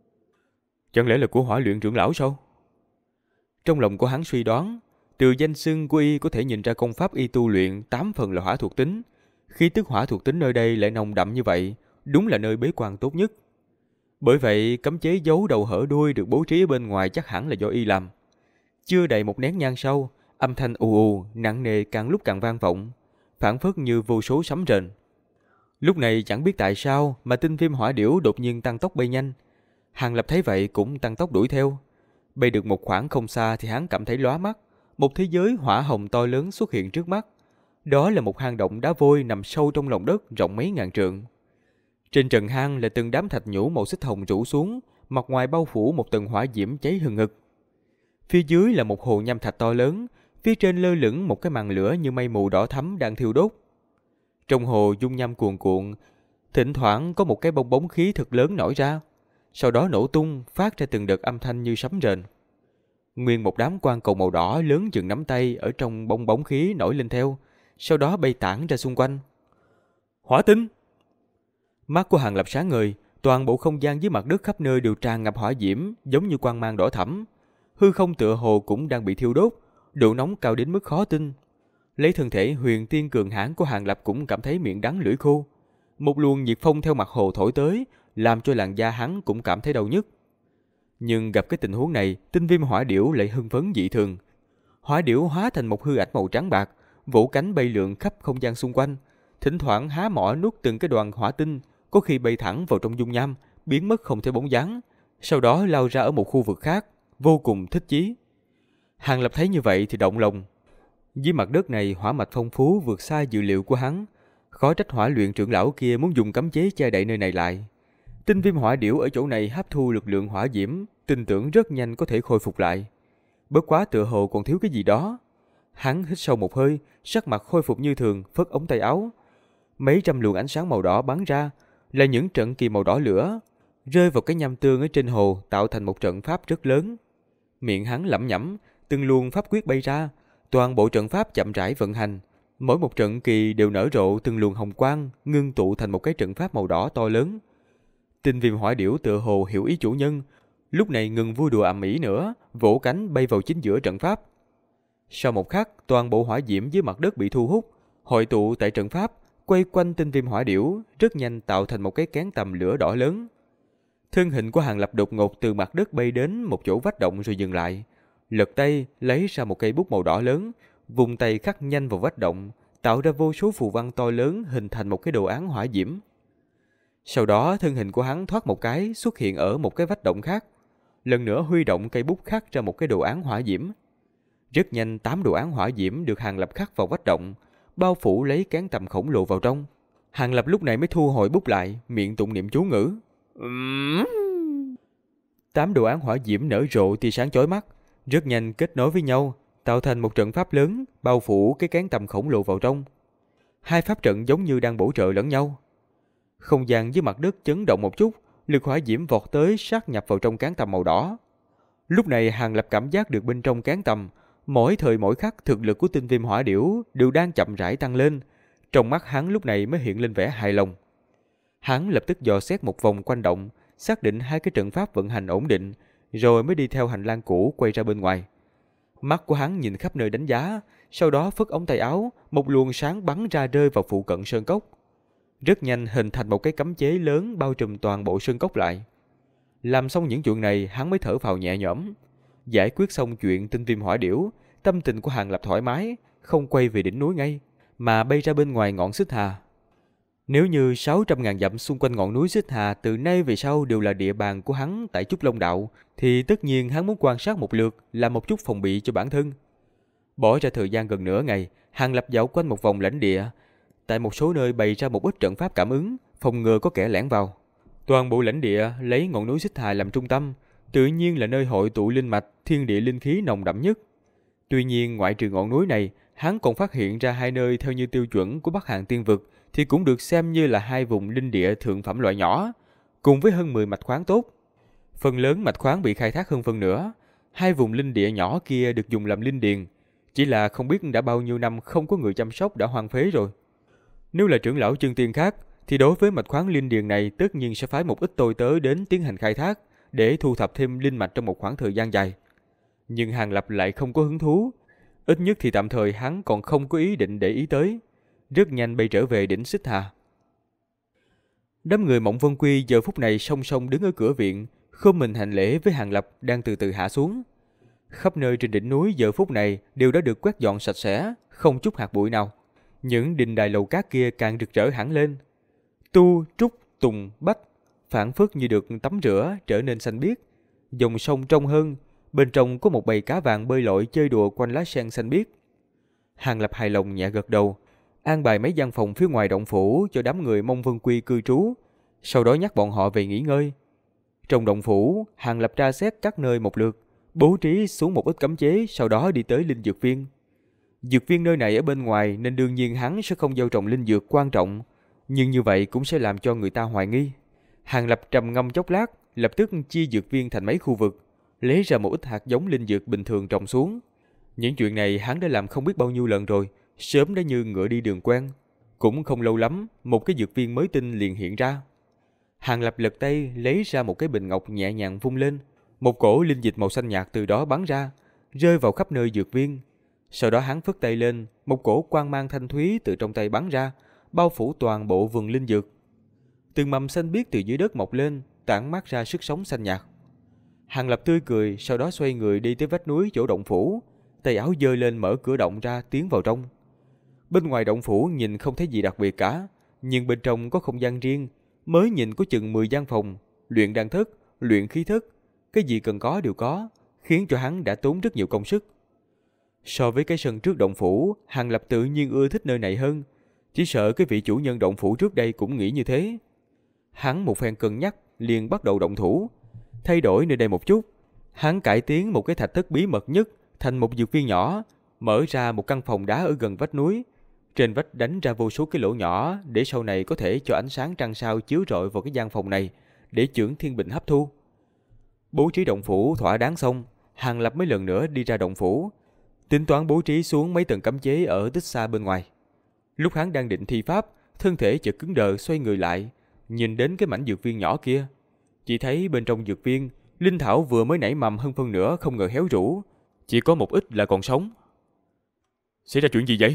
Chẳng lẽ là của Hỏa Luyện trưởng lão sao? Trong lòng của hắn suy đoán, từ danh xưng của y có thể nhìn ra công pháp y tu luyện 8 phần là hỏa thuộc tính. Khí tức hỏa thuộc tính nơi đây lại nồng đậm như vậy, đúng là nơi bế quan tốt nhất. Bởi vậy, cấm chế giấu đầu hở đuôi được bố trí ở bên ngoài chắc hẳn là do y làm. Chưa đầy một nén nhang sau, âm thanh ù ù, nặng nề càng lúc càng vang vọng, phảng phất như vô số sấm rền. Lúc này chẳng biết tại sao mà tinh viêm hỏa điểu đột nhiên tăng tốc bay nhanh. Hàng Lập thấy vậy cũng tăng tốc đuổi theo. Bay được một khoảng không xa thì hắn cảm thấy lóa mắt, một thế giới hỏa hồng to lớn xuất hiện trước mắt. Đó là một hang động đá vôi nằm sâu trong lòng đất rộng mấy ngàn trượng. Trên trần hang là từng đám thạch nhũ màu xích hồng rủ xuống, mặt ngoài bao phủ một tầng hỏa diễm cháy hừng hực. Phía dưới là một hồ nham thạch to lớn, phía trên lơ lửng một cái màn lửa như mây mù đỏ thắm đang thiêu đốt. Trong hồ dung nham cuồn cuộn, thỉnh thoảng có một cái bong bóng khí thật lớn nổi ra, sau đó nổ tung, phát ra từng đợt âm thanh như sấm rền. Nguyên một đám quang cầu màu đỏ lớn chừng nắm tay ở trong bong bóng khí nổi lên theo, sau đó bay tản ra xung quanh. Hỏa tinh! Mắt của Hàng Lập sáng ngời, toàn bộ không gian dưới mặt đất khắp nơi đều tràn ngập hỏa diễm, giống như quang mang đỏ thẫm. Hư không tựa hồ cũng đang bị thiêu đốt, độ nóng cao đến mức khó tin. Lấy thân thể huyền tiên cường hãn của Hàng Lập cũng cảm thấy miệng đắng lưỡi khô. Một luồng nhiệt phong theo mặt hồ thổi tới, làm cho làn da hắn cũng cảm thấy đau nhức. Nhưng gặp cái tình huống này, tinh viêm hỏa điểu lại hưng phấn dị thường. Hỏa điểu hóa thành một hư ảnh màu trắng bạc, vỗ cánh bay lượn khắp không gian xung quanh, thỉnh thoảng há mỏ nuốt từng cái đoàn hỏa tinh, có khi bay thẳng vào trong dung nham, biến mất không thấy bóng dáng, sau đó lao ra ở một khu vực khác, vô cùng thích chí. Hàng Lập thấy như vậy thì động lòng. Dưới mặt đất này hỏa mạch phong phú vượt xa dự liệu của hắn, khó trách Hỏa Luyện trưởng lão kia muốn dùng cấm chế che đậy nơi này lại. Tinh viêm hỏa điểu ở chỗ này hấp thu lực lượng hỏa diễm, tin tưởng rất nhanh có thể khôi phục lại. Bất quá tựa hồ còn thiếu cái gì đó. Hắn hít sâu một hơi, sắc mặt khôi phục như thường, phất ống tay áo. Mấy trăm luồng ánh sáng màu đỏ bắn ra, là những trận kỳ màu đỏ lửa, rơi vào cái nham tương ở trên hồ tạo thành một trận pháp rất lớn. Miệng hắn lẩm nhẩm, từng luồng pháp quyết bay ra, toàn bộ trận pháp chậm rãi vận hành. Mỗi một trận kỳ đều nở rộ từng luồng hồng quang, ngưng tụ thành một cái trận pháp màu đỏ to lớn. Tinh viêm hỏa điểu tựa hồ hiểu ý chủ nhân, lúc này ngừng vui đùa ầm ĩ nữa, vỗ cánh bay vào chính giữa trận pháp. Sau một khắc, toàn bộ hỏa diễm dưới mặt đất bị thu hút, hội tụ tại trận pháp, quay quanh tinh viêm hỏa điểu, rất nhanh tạo thành một cái kén tầm lửa đỏ lớn. Thân hình của Hàng Lập đột ngột từ mặt đất bay đến một chỗ vách động rồi dừng lại. lật tay lấy ra một cây bút màu đỏ lớn, vùng tay khắc nhanh vào vách động, tạo ra vô số phù văn to lớn hình thành một cái đồ án hỏa diễm. Sau đó thân hình của hắn thoát một cái xuất hiện ở một cái vách động khác, lần nữa huy động cây bút khắc ra một cái đồ án hỏa diễm. Rất nhanh 8 đồ án hỏa diễm được Hàng Lập khắc vào vách động, bao phủ lấy cán tầm khổng lồ vào trong. Hàng Lập lúc này mới thu hồi bút lại, miệng tụng niệm chú ngữ. 8 đồ án hỏa diễm nở rộ tia sáng chói mắt, rất nhanh kết nối với nhau, tạo thành một trận pháp lớn, bao phủ cái cán tầm khổng lồ vào trong. Hai pháp trận giống như đang bổ trợ lẫn nhau. Không gian dưới mặt đất chấn động một chút, lực hỏa diễm vọt tới sát nhập vào trong cán tầm màu đỏ. Lúc này Hàng Lập cảm giác được bên trong cán tầm, mỗi thời mỗi khắc thực lực của tinh viêm hỏa điểu đều đang chậm rãi tăng lên. Trong mắt hắn lúc này mới hiện lên vẻ hài lòng. Hắn lập tức dò xét một vòng quanh động, xác định hai cái trận pháp vận hành ổn định, rồi mới đi theo hành lang cũ quay ra bên ngoài. Mắt của hắn nhìn khắp nơi đánh giá, sau đó phất ống tay áo, một luồng sáng bắn ra rơi vào phụ cận sơn cốc. Rất nhanh hình thành một cái cấm chế lớn bao trùm toàn bộ sơn cốc lại. Làm xong những chuyện này, hắn mới thở phào nhẹ nhõm. Giải quyết xong chuyện tinh viêm hỏa điểu, tâm tình của Hàng Lập thoải mái, không quay về đỉnh núi ngay, mà bay ra bên ngoài ngọn Xích Hà. Nếu như 600.000 dặm xung quanh ngọn núi Xích Hà từ nay về sau đều là địa bàn của hắn tại Trúc Long Đạo, thì tất nhiên hắn muốn quan sát một lượt, làm một chút phòng bị cho bản thân. Bỏ ra thời gian gần nửa ngày, Hàng Lập dạo quanh một vòng lãnh địa, tại một số nơi bày ra một ít trận pháp cảm ứng, phòng ngừa có kẻ lẻn vào. Toàn bộ lãnh địa lấy ngọn núi Xích Hà làm trung tâm, tự nhiên là nơi hội tụ linh mạch, thiên địa linh khí nồng đậm nhất. Tuy nhiên ngoại trừ ngọn núi này, hắn còn phát hiện ra hai nơi theo như tiêu chuẩn của Bắc Hàn Tiên Vực thì cũng được xem như là hai vùng linh địa thượng phẩm loại nhỏ, cùng với hơn 10 mạch khoáng tốt. Phần lớn mạch khoáng bị khai thác hơn phần nữa, hai vùng linh địa nhỏ kia được dùng làm linh điền, chỉ là không biết đã bao nhiêu năm không có người chăm sóc đã hoang phế rồi. Nếu là trưởng lão chân tiên khác, thì đối với mạch khoáng linh điền này tất nhiên sẽ phái một ít tôi tớ đến tiến hành khai thác, để thu thập thêm linh mạch trong một khoảng thời gian dài. Nhưng Hàng Lập lại không có hứng thú, ít nhất thì tạm thời hắn còn không có ý định để ý tới. Rất nhanh bay trở về đỉnh Xích Hà. Đám người Mộng Vân Quy giờ phút này song song đứng ở cửa viện, khom mình hành lễ với Hàng Lập đang từ từ hạ xuống. Khắp nơi trên đỉnh núi giờ phút này đều đã được quét dọn sạch sẽ, không chút hạt bụi nào. Những đình đài lầu cát kia càng rực rỡ hẳn lên. Tu, trúc, tùng, bách phảng phất như được tắm rửa trở nên xanh biếc. Dòng sông trong hơn, bên trong có một bầy cá vàng bơi lội chơi đùa quanh lá sen xanh biếc. Hàng Lập hài lòng nhẹ gật đầu, an bài mấy gian phòng phía ngoài động phủ cho đám người Mông Vân Quy cư trú, sau đó nhắc bọn họ về nghỉ ngơi. Trong động phủ, Hàng Lập tra xét các nơi một lượt, bố trí xuống một ít cấm chế, sau đó đi tới linh dược viên. Dược viên nơi này ở bên ngoài nên đương nhiên hắn sẽ không gieo trồng linh dược quan trọng, nhưng như vậy cũng sẽ làm cho người ta hoài nghi. Hàng Lập trầm ngâm chốc lát, lập tức chia dược viên thành mấy khu vực, lấy ra một ít hạt giống linh dược bình thường trồng xuống. Những chuyện này hắn đã làm không biết bao nhiêu lần rồi, sớm đã như ngựa đi đường quen. Cũng không lâu lắm, một cái dược viên mới tinh liền hiện ra. Hàng Lập lật tay lấy ra một cái bình ngọc nhẹ nhàng vung lên, một cổ linh dịch màu xanh nhạt từ đó bắn ra, rơi vào khắp nơi dược viên. Sau đó hắn phất tay lên, một cổ quang mang thanh thúy từ trong tay bắn ra, bao phủ toàn bộ vườn linh dược. Từng mầm xanh biếc từ dưới đất mọc lên, tản mát ra sức sống xanh nhạt. Hàng Lập tươi cười, sau đó xoay người đi tới vách núi chỗ động phủ, tay áo giơ lên mở cửa động ra tiến vào trong. Bên ngoài động phủ nhìn không thấy gì đặc biệt cả, nhưng bên trong có không gian riêng, mới nhìn có chừng 10 gian phòng, luyện đan thất, luyện khí thất, cái gì cần có đều có, khiến cho hắn đã tốn rất nhiều công sức. So với cái sân trước động phủ, Hàng Lập tự nhiên ưa thích nơi này hơn, chỉ sợ cái vị chủ nhân động phủ trước đây cũng nghĩ như thế. Hắn một phen cân nhắc, liền bắt đầu động thủ, thay đổi nơi đây một chút. Hắn cải tiến một cái thạch thất bí mật nhất thành một dược viên nhỏ, mở ra một căn phòng đá ở gần vách núi. Trên vách đánh ra vô số cái lỗ nhỏ để sau này có thể cho ánh sáng trăng sao chiếu rọi vào cái gian phòng này để chưởng thiên bình hấp thu. Bố trí động phủ thỏa đáng xong, Hàng Lập mấy lần nữa đi ra động phủ, tính toán bố trí xuống mấy tầng cấm chế ở tích xa bên ngoài. Lúc hắn đang định thi pháp, thân thể chợt cứng đờ xoay người lại, nhìn đến cái mảnh dược viên nhỏ kia. Chỉ thấy bên trong dược viên, linh thảo vừa mới nảy mầm hơn phân nửa không ngờ héo rũ, chỉ có một ít là còn sống. Xảy ra chuyện gì vậy?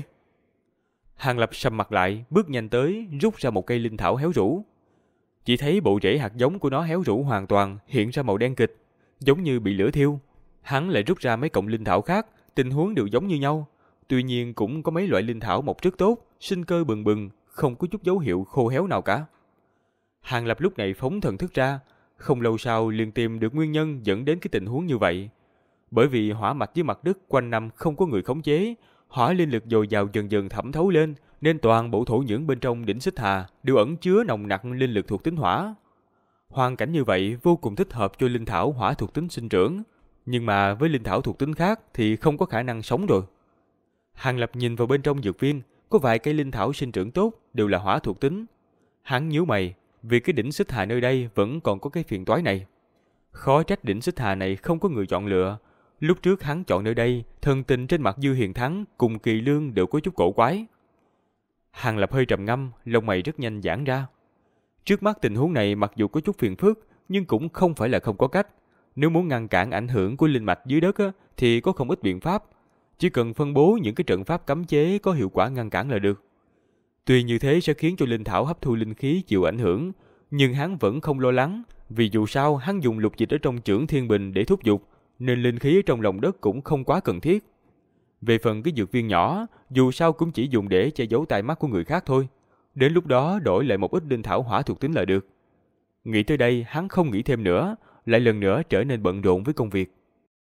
Hàng Lập sầm mặt lại, bước nhanh tới, rút ra một cây linh thảo héo rũ. Chỉ thấy bộ rễ hạt giống của nó héo rũ hoàn toàn, hiện ra màu đen kịch, giống như bị lửa thiêu. Hắn lại rút ra mấy cọng linh thảo khác, tình huống đều giống như nhau. Tuy nhiên cũng có mấy loại linh thảo mọc rất tốt, sinh cơ bừng bừng, không có chút dấu hiệu khô héo nào cả. Hàng Lập lúc này phóng thần thức ra, không lâu sau liền tìm được nguyên nhân dẫn đến cái tình huống như vậy. Bởi vì hỏa mạch dưới mặt đất quanh năm không có người khống chế, hỏa linh lực dồi dào dần dần thẩm thấu lên, nên toàn bộ thổ nhưỡng bên trong đỉnh Xích Hà đều ẩn chứa nồng nặc linh lực thuộc tính hỏa. Hoàn cảnh như vậy vô cùng thích hợp cho linh thảo hỏa thuộc tính sinh trưởng, nhưng mà với linh thảo thuộc tính khác thì không có khả năng sống rồi. Hàng Lập nhìn vào bên trong dược viên, có vài cây linh thảo sinh trưởng tốt đều là hỏa thuộc tính. Hắn nhíu mày, vì cái đỉnh Xích Hà nơi đây vẫn còn có cái phiền toái này. Khó trách đỉnh Xích Hà này không có người chọn lựa. Lúc trước hắn chọn nơi đây, thần tình trên mặt Dư Hiền Thắng cùng Kỳ Lương đều có chút cổ quái. Hàng Lập hơi trầm ngâm, lông mày rất nhanh giãn ra. Trước mắt tình huống này mặc dù có chút phiền phức, nhưng cũng không phải là không có cách. Nếu muốn ngăn cản ảnh hưởng của linh mạch dưới đất thì có không ít biện pháp. Chỉ cần phân bố những cái trận pháp cấm chế có hiệu quả ngăn cản là được. Tuy như thế sẽ khiến cho linh thảo hấp thu linh khí chịu ảnh hưởng, nhưng hắn vẫn không lo lắng, vì dù sao hắn dùng lục dịch ở trong chưởng thiên bình để thúc giục, nên linh khí ở trong lòng đất cũng không quá cần thiết. Về phần cái dược viên nhỏ, dù sao cũng chỉ dùng để che giấu tai mắt của người khác thôi. Đến lúc đó đổi lại một ít linh thảo hỏa thuộc tính là được. Nghĩ tới đây, hắn không nghĩ thêm nữa, lại lần nữa trở nên bận rộn với công việc.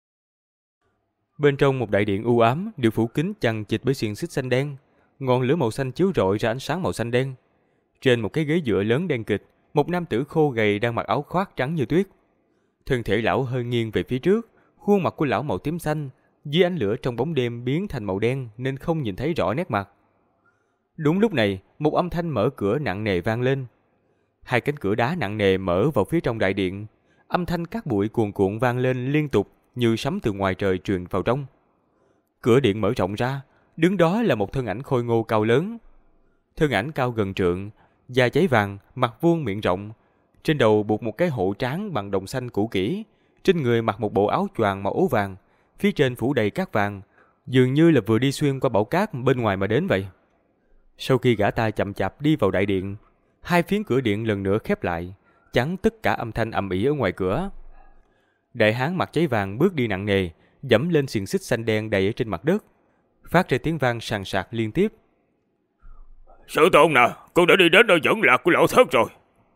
Bên trong một đại điện u ám được phủ kín chằng chịt bởi xiềng xích xanh đen, ngọn lửa màu xanh chiếu rọi ra ánh sáng màu xanh đen. Trên một cái ghế dựa lớn đen kịch, một nam tử khô gầy đang mặc áo khoác trắng như tuyết. Thân thể lão hơi nghiêng về phía trước, khuôn mặt của lão màu tím xanh, dưới ánh lửa trong bóng đêm biến thành màu đen nên không nhìn thấy rõ nét mặt. Đúng lúc này, một âm thanh mở cửa nặng nề vang lên. Hai cánh cửa đá nặng nề mở vào phía trong đại điện, âm thanh cát bụi cuồn cuộn vang lên liên tục như sấm từ ngoài trời truyền vào trong. Cửa điện mở rộng ra, đứng đó là một thân ảnh khôi ngô cao lớn. Thân ảnh cao gần trượng, da cháy vàng, mặt vuông miệng rộng, trên đầu buộc một cái hộ trán bằng đồng xanh cũ kỹ, trên người mặc một bộ áo choàng màu ố vàng, phía trên phủ đầy cát vàng, dường như là vừa đi xuyên qua bão cát bên ngoài mà đến vậy. Sau khi gã ta chậm chạp đi vào đại điện, hai phiến cửa điện lần nữa khép lại, chắn tất cả âm thanh ầm ĩ ở ngoài cửa. Đại hán mặt cháy vàng bước đi nặng nề, dẫm lên xiềng xích xanh đen đầy ở trên mặt đất, phát ra tiếng vang sàn sạc liên tiếp. Sư tôn nè, con đã đi đến nơi dẫn lạc của lão thất rồi.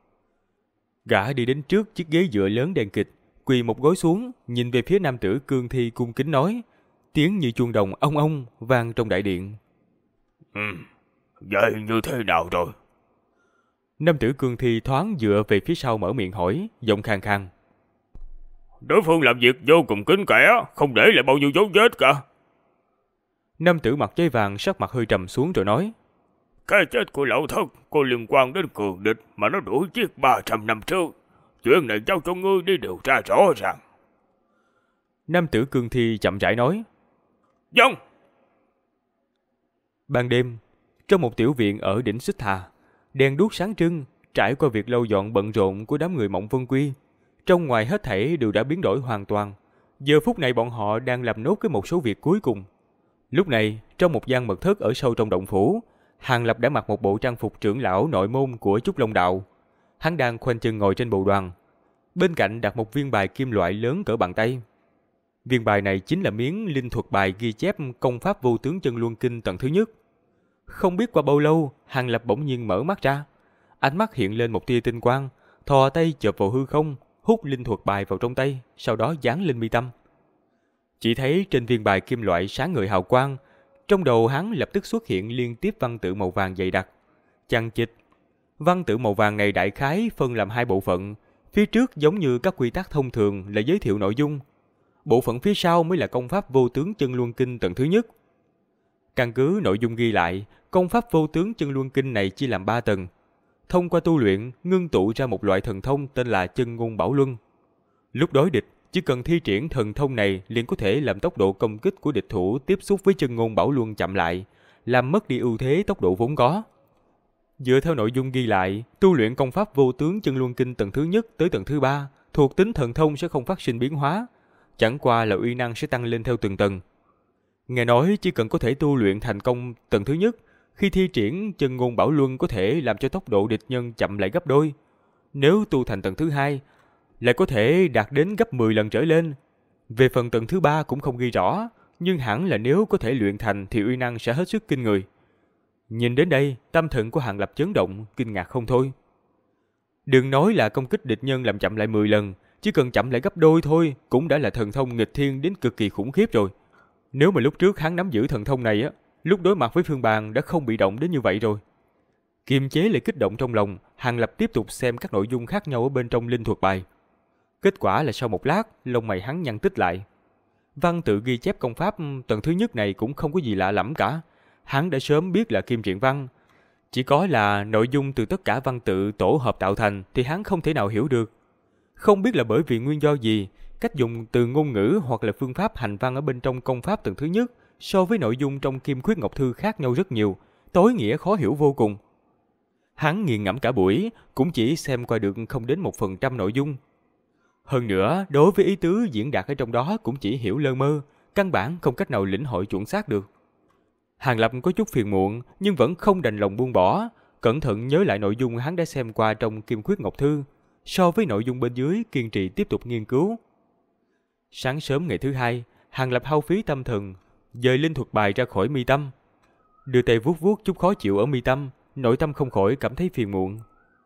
Gã đi đến trước chiếc ghế dựa lớn đen kịch, quỳ một gối xuống, nhìn về phía nam tử Cương Thi cung kính nói, tiếng như chuông đồng ong ong vang trong đại điện. Vậy như thế nào rồi? Nam tử Cương Thi thoáng dựa về phía sau mở miệng hỏi, giọng khàn khàn. Đối phương làm việc vô cùng kín kẽ, không để lại bao nhiêu dấu vết cả. Nam tử mặt cháy vàng sắc mặt hơi trầm xuống rồi nói, cái chết của lão thất có liên quan đến cường địch mà nó đuổi giết 300 năm trước. Chuyện này giao cho ngươi đi điều tra rõ ràng. Nam tử Cương Thi chậm rãi nói, vâng. Ban đêm, trong một tiểu viện ở đỉnh Xích Hà, đèn đuốc sáng trưng, trải qua việc lau dọn bận rộn của đám người Mộng Vân Quy, trong ngoài hết thảy đều đã biến đổi hoàn toàn. Giờ phút này bọn họ đang làm nốt cái một số việc cuối cùng. Lúc này, trong một gian mật thất ở sâu trong động phủ, Hàng Lập đã mặc một bộ trang phục trưởng lão nội môn của Trúc Long Đạo. Hắn đang khoanh chân ngồi trên bồ đoàn, bên cạnh đặt một viên bài kim loại lớn cỡ bàn tay. Viên bài này chính là miếng linh thuật bài ghi chép công pháp vô tướng chân luân kinh tầng thứ nhất. Không biết qua bao lâu, Hàng Lập bỗng nhiên mở mắt ra, ánh mắt hiện lên một tia tinh quang, thò tay chộp vào hư không, hút linh thuật bài vào trong tay, sau đó dán lên mi tâm. Chỉ thấy trên viên bài kim loại sáng ngời hào quang, trong đầu hắn lập tức xuất hiện liên tiếp văn tự màu vàng dày đặc, chằng chịt. Văn tự màu vàng này đại khái phân làm hai bộ phận, phía trước giống như các quy tắc thông thường là giới thiệu nội dung, bộ phận phía sau mới là công pháp vô tướng chân luân kinh tầng thứ nhất. Căn cứ nội dung ghi lại, công pháp vô tướng chân luân kinh này chia làm 3 tầng. Thông qua tu luyện, ngưng tụ ra một loại thần thông tên là chân ngôn bảo luân. Lúc đối địch, chỉ cần thi triển thần thông này liền có thể làm tốc độ công kích của địch thủ tiếp xúc với chân ngôn bảo luân chậm lại, làm mất đi ưu thế tốc độ vốn có. Dựa theo nội dung ghi lại, tu luyện công pháp vô tướng chân luân kinh tầng thứ nhất tới tầng thứ 3, thuộc tính thần thông sẽ không phát sinh biến hóa, chẳng qua là uy năng sẽ tăng lên theo từng tầng. Nghe nói chỉ cần có thể tu luyện thành công tầng thứ nhất, khi thi triển chân ngôn bảo luân có thể làm cho tốc độ địch nhân chậm lại gấp đôi. Nếu tu thành tầng thứ 2, lại có thể đạt đến gấp 10 lần trở lên. Về phần tầng thứ 3 cũng không ghi rõ, nhưng hẳn là nếu có thể luyện thành thì uy năng sẽ hết sức kinh người. Nhìn đến đây, tâm thần của Hàng Lập chấn động, kinh ngạc không thôi. Đừng nói là công kích địch nhân làm chậm lại 10 lần, chỉ cần chậm lại gấp đôi thôi cũng đã là thần thông nghịch thiên đến cực kỳ khủng khiếp rồi. Nếu mà lúc trước hắn nắm giữ thần thông này á, lúc đối mặt với Phương Bàn đã không bị động đến như vậy rồi. Kiềm chế lại kích động trong lòng, Hàng Lập tiếp tục xem các nội dung khác nhau ở bên trong linh thuật bài. Kết quả là sau một lát, lông mày hắn nhăn tít lại. Văn tự ghi chép công pháp tầng thứ nhất này cũng không có gì lạ lẫm cả. Hắn đã sớm biết là kim truyện văn. Chỉ có là nội dung từ tất cả văn tự tổ hợp tạo thành thì hắn không thể nào hiểu được. Không biết là bởi vì nguyên do gì, cách dùng từ ngôn ngữ hoặc là phương pháp hành văn ở bên trong công pháp tầng thứ nhất so với nội dung trong Kim Khuyết Ngọc Thư khác nhau rất nhiều, tối nghĩa khó hiểu vô cùng. Hắn nghiền ngẫm cả buổi, cũng chỉ xem qua được không đến 1% nội dung. Hơn nữa, đối với ý tứ diễn đạt ở trong đó cũng chỉ hiểu lơ mơ, căn bản không cách nào lĩnh hội chuẩn xác được. Hàng Lập có chút phiền muộn, nhưng vẫn không đành lòng buông bỏ, cẩn thận nhớ lại nội dung hắn đã xem qua trong Kim Khuyết Ngọc Thư, so với nội dung bên dưới kiên trì tiếp tục nghiên cứu. Sáng sớm ngày thứ hai, Hàng Lập hao phí tâm thần, dời linh thuật bài ra khỏi mi tâm. Đưa tay vuốt vuốt chút khó chịu ở mi tâm, nội tâm không khỏi cảm thấy phiền muộn.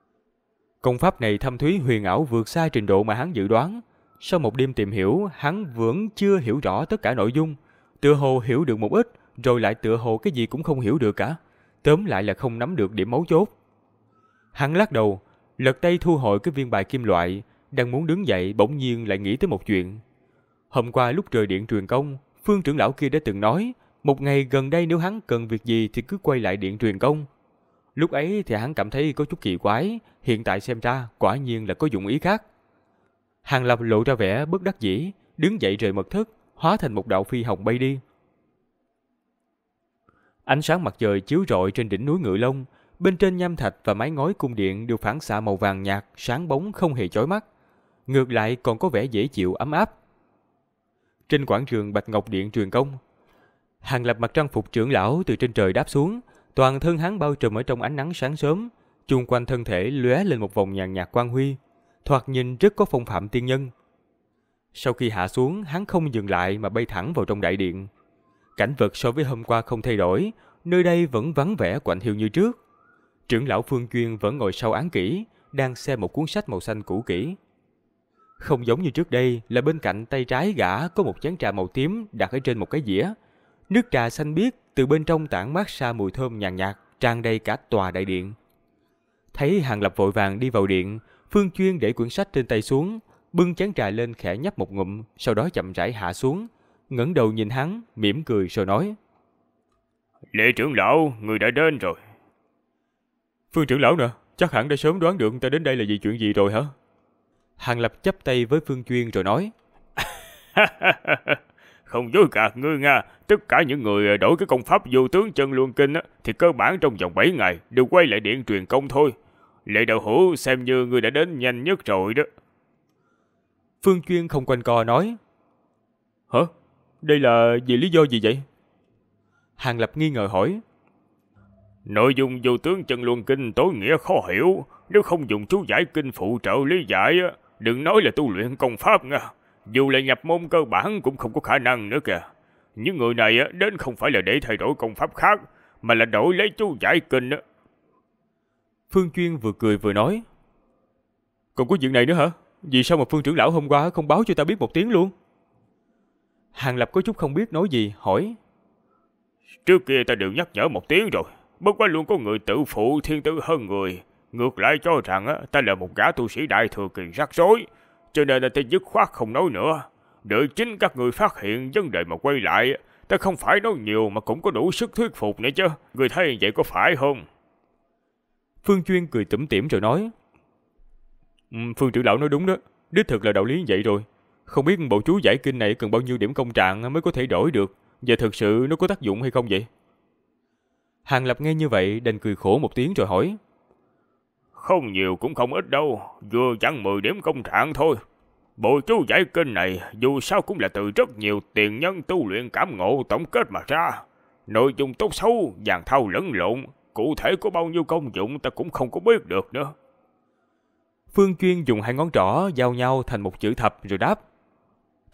Công pháp này thâm thúy huyền ảo vượt xa trình độ mà hắn dự đoán. Sau một đêm tìm hiểu, hắn vẫn chưa hiểu rõ tất cả nội dung. Tựa hồ hiểu được một ít, rồi lại tựa hồ cái gì cũng không hiểu được cả. Tóm lại là không nắm được điểm mấu chốt. Hắn lắc đầu, lật tay thu hồi cái viên bài kim loại, đang muốn đứng dậy bỗng nhiên lại nghĩ tới một chuyện. Hôm qua lúc rời điện truyền công, Phương trưởng lão kia đã từng nói, một ngày gần đây nếu hắn cần việc gì thì cứ quay lại điện truyền công. Lúc ấy thì hắn cảm thấy có chút kỳ quái, hiện tại xem ra quả nhiên là có dụng ý khác. Hàng Lập lộ ra vẻ bất đắc dĩ, đứng dậy rời mật thất, hóa thành một đạo phi hồng bay đi. Ánh sáng mặt trời chiếu rọi trên đỉnh núi Ngự Long, bên trên nham thạch và mái ngói cung điện đều phản xạ màu vàng nhạt, sáng bóng không hề chói mắt. Ngược lại còn có vẻ dễ chịu ấm áp. Trên quảng trường Bạch Ngọc Điện truyền công, Hàng Lập mặc trang phục trưởng lão từ trên trời đáp xuống, toàn thân hắn bao trùm ở trong ánh nắng sáng sớm, chung quanh thân thể lóe lên một vòng nhàn nhạt quang huy, thoạt nhìn rất có phong phạm tiên nhân. Sau khi hạ xuống, hắn không dừng lại mà bay thẳng vào trong đại điện. Cảnh vật so với hôm qua không thay đổi, nơi đây vẫn vắng vẻ quạnh hiu như trước. Trưởng lão Phương Chuyên vẫn ngồi sau án kỹ, đang xem một cuốn sách màu xanh cũ kỹ. Không giống như trước đây là bên cạnh tay trái gã có một chén trà màu tím đặt ở trên một cái dĩa. Nước trà xanh biếc từ bên trong tản mát ra mùi thơm nhàn nhạt, tràn đầy cả tòa đại điện. Thấy Hàng Lập vội vàng đi vào điện, Phương Chuyên để quyển sách trên tay xuống, bưng chén trà lên khẽ nhấp một ngụm, sau đó chậm rãi hạ xuống, ngẩng đầu nhìn hắn, mỉm cười rồi nói: Lệ trưởng lão, người đã đến rồi. Phương trưởng lão nè, chắc hẳn đã sớm đoán được ta đến đây là vì chuyện gì rồi hả? Hàng Lập chắp tay với Phương Chuyên rồi nói: Không dối gạt ngươi nha, tất cả những người đổi cái công pháp vô tướng chân luân kinh thì cơ bản trong vòng 7 ngày đều quay lại điện truyền công thôi. Lệ đạo hữu xem như ngươi đã đến nhanh nhất rồi đó. Phương Chuyên không quanh co nói: Hả? Đây là vì lý do gì vậy? Hàng Lập nghi ngờ hỏi: Nội dung vô tướng chân luân kinh tối nghĩa khó hiểu, nếu không dùng chú giải kinh phụ trợ lý giải, đừng nói là tu luyện công pháp nha, dù là nhập môn cơ bản cũng không có khả năng nữa kìa. Những người này đến không phải là để thay đổi công pháp khác, mà là đổi lấy chú giải kinh. Phương Chuyên vừa cười vừa nói: Còn có chuyện này nữa hả? Vì sao mà Phương trưởng lão hôm qua không báo cho ta biết một tiếng luôn? Hàng Lập có chút không biết nói gì, hỏi: Trước kia ta đều nhắc nhở một tiếng rồi, bất quá luôn có người tự phụ thiên tư hơn người, ngược lại cho rằng ta là một gã tu sĩ đại thừa kỳ rắc rối, cho nên ta dứt khoát không nói nữa. Đợi chính các người phát hiện vấn đề mà quay lại, ta không phải nói nhiều mà cũng có đủ sức thuyết phục nữa chứ, người thấy vậy có phải không? Phương Chuyên cười tủm tỉm rồi nói: Phương trưởng lão nói đúng đó, đích thực là đạo lý vậy rồi. Không biết bộ chú giải kinh này cần bao nhiêu điểm công trạng mới có thể đổi được, và thực sự nó có tác dụng hay không vậy? Hàng Lập nghe như vậy đành cười khổ một tiếng rồi hỏi: Không nhiều cũng không ít đâu, vừa chẳng 10 điểm công trạng thôi. Bộ chú giải kinh này dù sao cũng là từ rất nhiều tiền nhân tu luyện cảm ngộ tổng kết mà ra. Nội dung tốt xấu, dàn thao lẫn lộn, cụ thể có bao nhiêu công dụng ta cũng không có biết được nữa. Phương Chuyên dùng hai ngón trỏ giao nhau thành một chữ thập rồi đáp: Tốt,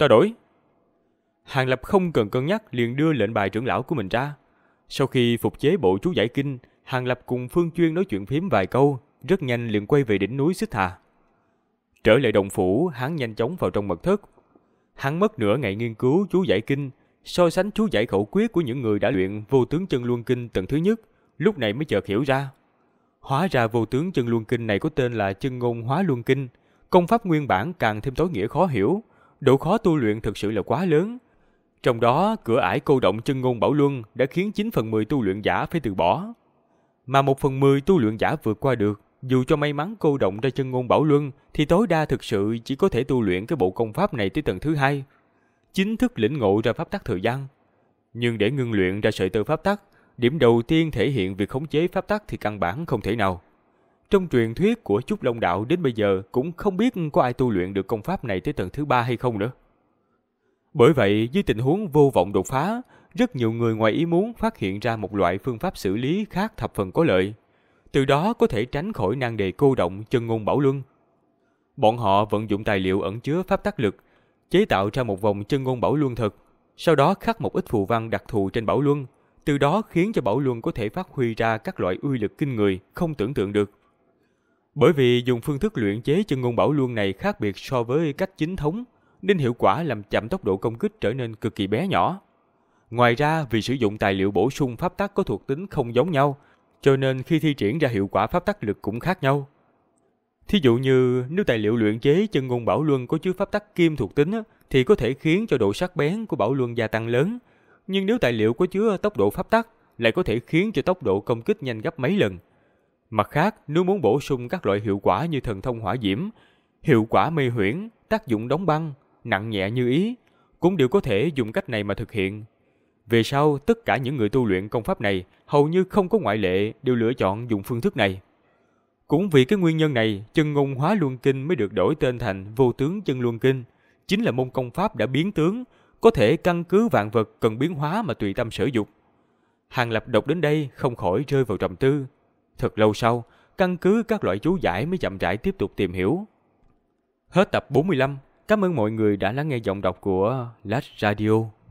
ta đổi. Hàng Lập không cần cân nhắc liền đưa lệnh bài trưởng lão của mình ra. Sau khi phục chế bộ chú giải kinh, Hàng Lập cùng Phương Chuyên nói chuyện phím vài câu, rất nhanh liền quay về đỉnh núi Xích Hà. Trở lại động phủ, hắn nhanh chóng vào trong mật thất. Hắn mất nửa ngày nghiên cứu chú giải kinh, so sánh chú giải khẩu quyết của những người đã luyện vô tướng chân luân kinh tầng thứ nhất, lúc này mới chợt hiểu ra. Hóa ra vô tướng chân luân kinh này có tên là chân ngôn hóa luân kinh, công pháp nguyên bản càng thêm tối nghĩa khó hiểu, độ khó tu luyện thực sự là quá lớn. Trong đó, cửa ải cô động chân ngôn bảo luân đã khiến 9/10 tu luyện giả phải từ bỏ. Mà 1/10 tu luyện giả vượt qua được, dù cho may mắn cô động ra chân ngôn bảo luân, thì tối đa thực sự chỉ có thể tu luyện cái bộ công pháp này tới tầng thứ 2, chính thức lĩnh ngộ ra pháp tắc thời gian. Nhưng để ngưng luyện ra sợi tơ pháp tắc, điểm đầu tiên thể hiện việc khống chế pháp tắc thì căn bản không thể nào. Trong truyền thuyết của Trúc Long Đạo đến bây giờ cũng không biết có ai tu luyện được công pháp này tới tầng thứ 3 hay không nữa. Bởi vậy, dưới tình huống vô vọng đột phá, rất nhiều người ngoài ý muốn phát hiện ra một loại phương pháp xử lý khác thập phần có lợi. Từ đó có thể tránh khỏi nan đề cô động chân ngôn bảo luân. Bọn họ vận dụng tài liệu ẩn chứa pháp tắc lực, chế tạo ra một vòng chân ngôn bảo luân thật, sau đó khắc một ít phù văn đặc thù trên bảo luân, từ đó khiến cho bảo luân có thể phát huy ra các loại uy lực kinh người không tưởng tượng được. Bởi vì dùng phương thức luyện chế chân ngôn bảo luân này khác biệt so với cách chính thống, nên hiệu quả làm chậm tốc độ công kích trở nên cực kỳ bé nhỏ. Ngoài ra, vì sử dụng tài liệu bổ sung pháp tắc có thuộc tính không giống nhau, cho nên khi thi triển ra hiệu quả pháp tắc lực cũng khác nhau. Thí dụ như nếu tài liệu luyện chế chân ngôn bảo luân có chứa pháp tắc kim thuộc tính thì có thể khiến cho độ sắc bén của bảo luân gia tăng lớn, nhưng nếu tài liệu có chứa tốc độ pháp tắc lại có thể khiến cho tốc độ công kích nhanh gấp mấy lần. Mặt khác, nếu muốn bổ sung các loại hiệu quả như thần thông hỏa diễm, hiệu quả mê huyễn, tác dụng đóng băng, nặng nhẹ như ý, cũng đều có thể dùng cách này mà thực hiện. Về sau, tất cả những người tu luyện công pháp này hầu như không có ngoại lệ đều lựa chọn dùng phương thức này. Cũng vì cái nguyên nhân này, chân ngôn hóa luân kinh mới được đổi tên thành vô tướng chân luân kinh, chính là môn công pháp đã biến tướng, có thể căn cứ vạn vật cần biến hóa mà tùy tâm sở dục. Hàng Lập đọc đến đây không khỏi rơi vào trầm tư. Thật lâu sau, căn cứ các loại chú giải mới chậm rãi tiếp tục tìm hiểu. Hết tập 45. Cảm ơn mọi người đã lắng nghe giọng đọc của Lách Radio.